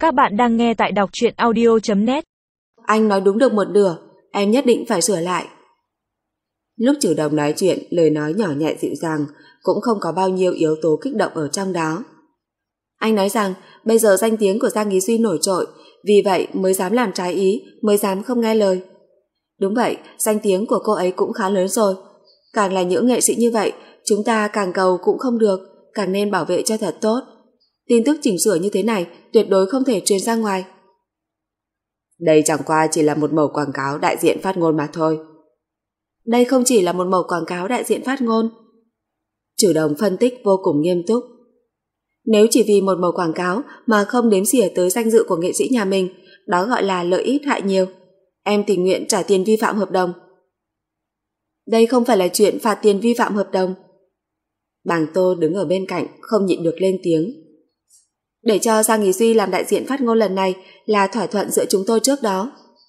Các bạn đang nghe tại đọc truyện audio.net. Anh nói đúng được một nửa, em nhất định phải sửa lại. Lúc Trừ Đồng nói chuyện, lời nói nhỏ nhẹ dịu dàng, cũng không có bao nhiêu yếu tố kích động ở trong đó. Anh nói rằng bây giờ danh tiếng của Giang Ý Duy nổi trội, vì vậy mới dám làm trái ý, mới dám không nghe lời. Đúng vậy, danh tiếng của cô ấy cũng khá lớn rồi. Càng là những nghệ sĩ như vậy, chúng ta càng cầu cũng không được, càng nên bảo vệ cho thật tốt. Tin tức chỉnh sửa như thế này tuyệt đối không thể truyền ra ngoài. Đây chẳng qua chỉ là một mẩu quảng cáo đại diện phát ngôn mà thôi. Đây không chỉ là một mẩu quảng cáo đại diện phát ngôn. Trừ Đồng phân tích vô cùng nghiêm túc. Nếu chỉ vì một mẩu quảng cáo mà không đếm xỉa tới danh dự của nghệ sĩ nhà mình, đó gọi là lợi ít hại nhiều. Em tình nguyện trả tiền vi phạm hợp đồng. Đây không phải là chuyện phạt tiền vi phạm hợp đồng. Bàng Tô đứng ở bên cạnh không nhịn được lên tiếng. Để cho Giang Ý Duy làm đại diện phát ngôn lần này là thỏa thuận giữa chúng tôi trước đó.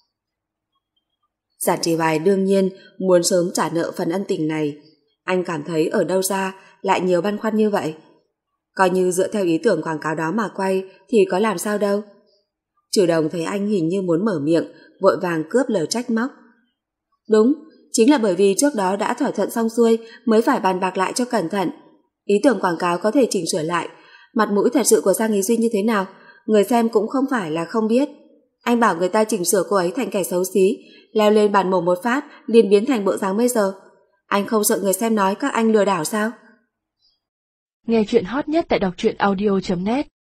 Giản Trì Hoài đương nhiên muốn sớm trả nợ phần ân tình này. Anh cảm thấy ở đâu ra lại nhiều băn khoăn như vậy. Coi như dựa theo ý tưởng quảng cáo đó mà quay thì có làm sao đâu. Trừ Đồng thấy anh hình như muốn mở miệng, vội vàng cướp lời trách móc. Đúng, chính là bởi vì trước đó đã thỏa thuận xong xuôi mới phải bàn bạc lại cho cẩn thận. Ý tưởng quảng cáo có thể chỉnh sửa lại. Mặt mũi thật sự của Giang Ý Duy như thế nào, người xem cũng không phải là không biết. Anh bảo người ta chỉnh sửa cô ấy thành kẻ xấu xí, leo lên bàn mổ một phát liền biến thành bộ dáng bây giờ. Anh không sợ người xem nói các anh lừa đảo sao? Nghe chuyện hot nhất tại đọc truyện audio.net.